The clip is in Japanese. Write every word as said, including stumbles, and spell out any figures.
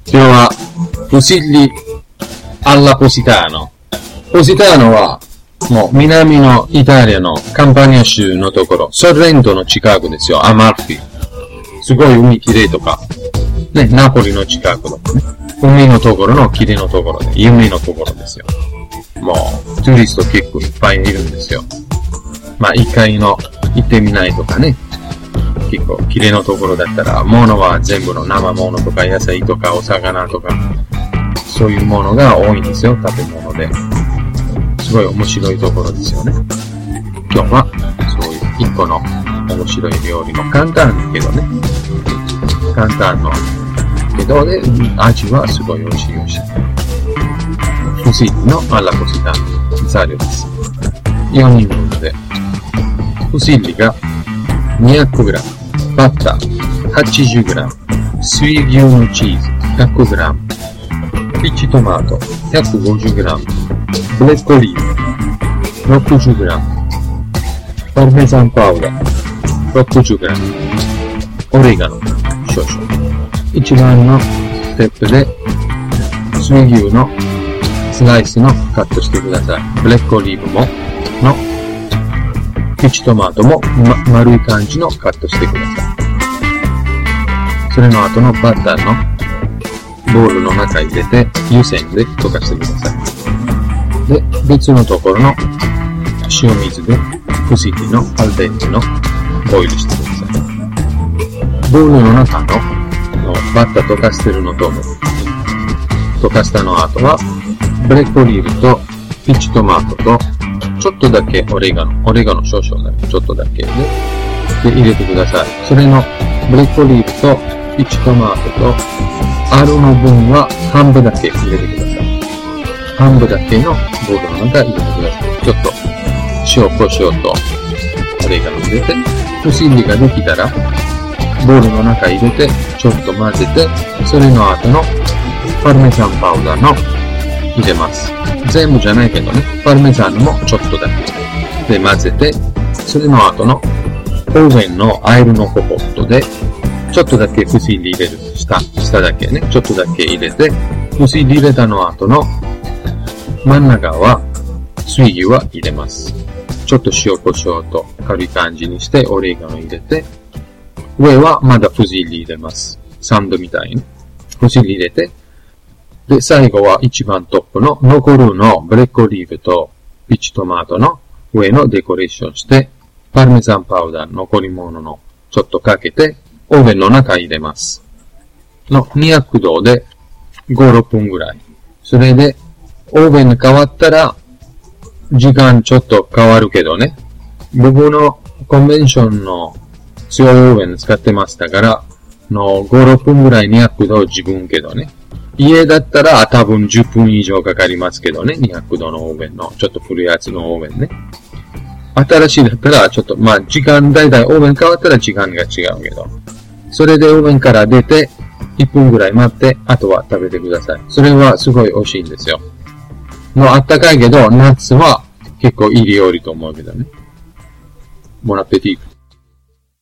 今日はフシリアラポシターノ。ポシターノはもう南のイタリアのカンパニア州のところ、ソレントの近くですよ、アマルフィ。すごい海きれいとか、ね、ナポリの近くとかね、海のところのきれいのところで、夢のところですよ。もう、トゥリスト結構いっぱいいるんですよ。まあ、一回の行ってみないとかね、結構きれいのところだったら、物は全部の生物とか野菜とかお魚とか、そういうものが多いんですよ、食べ物で。すごい面白いところですよね。今日は、そういう一個の面白い料理の簡単だけどね。簡単のけどね、味はすごい美味しい美味しい。フシリのアラポシターノ、材料です。よにんぶんで、フシリが にひゃくグラム、バッター はちじゅうグラム、水牛のチーズ ひゃくグラム、ピチトマト ひゃくごじゅうグラム、ブレッドリーフ ろくじゅうグラム、パルメザンパウダー ろくじゅうグラム、オレガノ少々。一番のステップで水牛のスライスのカットしてください。ブレッドオリーブものピチトマトも、ま、丸い感じのカットしてください。それの後のバッターのボウルの中入れて湯煎で溶かしてください。で、別のところの塩水でフシリのアルデンテのボイルしてください。ボウルの中のバッター溶かしてるのと溶かしたの後はブレッドオリーブとピチトマトとちょっとだけオレガノ、オレガノ少々だけ、ちょっとだけで、で入れてください。それのブレッドオリーブとピチトマトとアルの分は半分だけ入れてください。半分だけのボウルの中入れてください。ちょっと塩、胡椒とオレガノ入れて、フシリができたらボウルの中入れてちょっと混ぜて、それの後のパルメザンパウダーの入れます。全部じゃないけどね、パルメザンもちょっとだけで混ぜて、それの後のオーブンのアイルのコポットでちょっとだけフシリ入れる。下、下だけね、ちょっとだけ入れて、フシリ入れたの後の真ん中は水牛は入れます。ちょっと塩コショウと軽い感じにしてオレガノ入れて、上はまだフシリ入れます。サンドみたいに。フシリ入れて、で、最後は一番トップの残るのブレッドオリーブとピチトマトの上のデコレーションして、パルメザンパウダー残り物のちょっとかけて、オーブンの中入れます。のにひゃくどでご、ろっぷんぐらい。それで、オーブン変わったら、時間ちょっと変わるけどね。僕のコンベンションの強いオーブン使ってましたから、のご、ろっぷんぐらいにひゃくど自分けどね。家だったら多分じゅっぷん以上かかりますけどね。にひゃくどのオーブンの、ちょっと古いやつのオーブンね。新しいだったら、ちょっと、まあ、時間、だいたいオーブン変わったら時間が違うけど。それでオーブンから出て、いっぷんぐらい待って、あとは食べてください。それはすごい美味しいんですよ。のあったかいけど、夏は結構いい料理と思うけどね。ボナペティート。